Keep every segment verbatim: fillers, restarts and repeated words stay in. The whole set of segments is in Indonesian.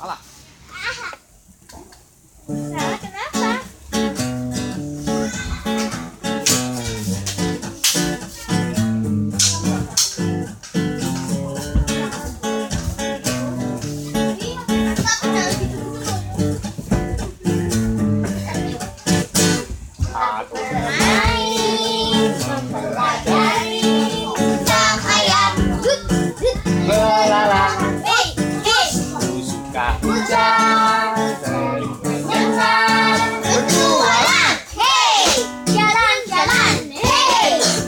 Salah. Salah kenapa? Satu. Main mempelajari tentang ayam. Belalang. Hei, hei. Aku suka hujan. Sering menyenang. Berjualan. Hei, jalan-jalan. Hei,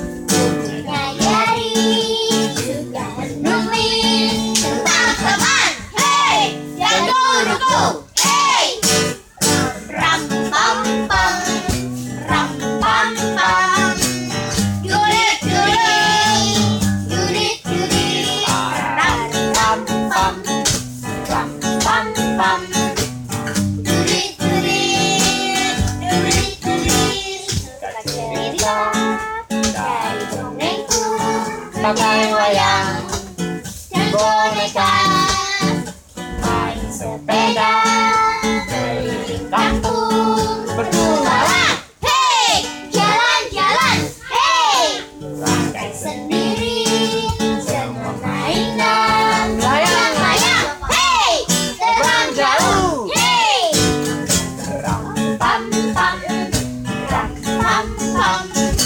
menyadari juga menulis tentang teman. Hei, jago-jago. Hei, ram pam pam, ram pam pam. Jurit jurit, jurit jurit. Ram pam pam, ram pam pam. Jurit jurit, jurit jurit. Suka cerita dari dongengku, pakai wayang dan boneka, main sepeda keliling kampung, berjualan. Hei, jalan-jalan. Hei, pakai sendiri semua mainan, layang-layang. Hei, terbang jauh. Hei, ram pam pam, ram pam pam.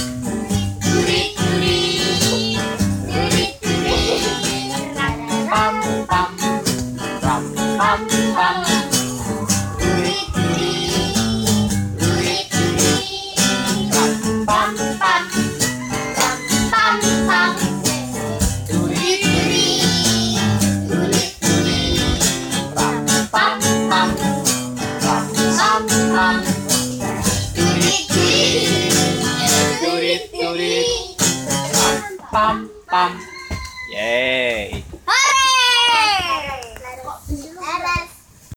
Jurit jurit, jurit jurit. Ram Pam pam. Ram pam pam. jurit jurit, jurit jurit. Ram pam Pam pam, pam pam. Jurit jurit, jurit jurit. pam pam pam. Ram Pam pam. Jurit jurit, jurit jurit. pam pam. Yeay.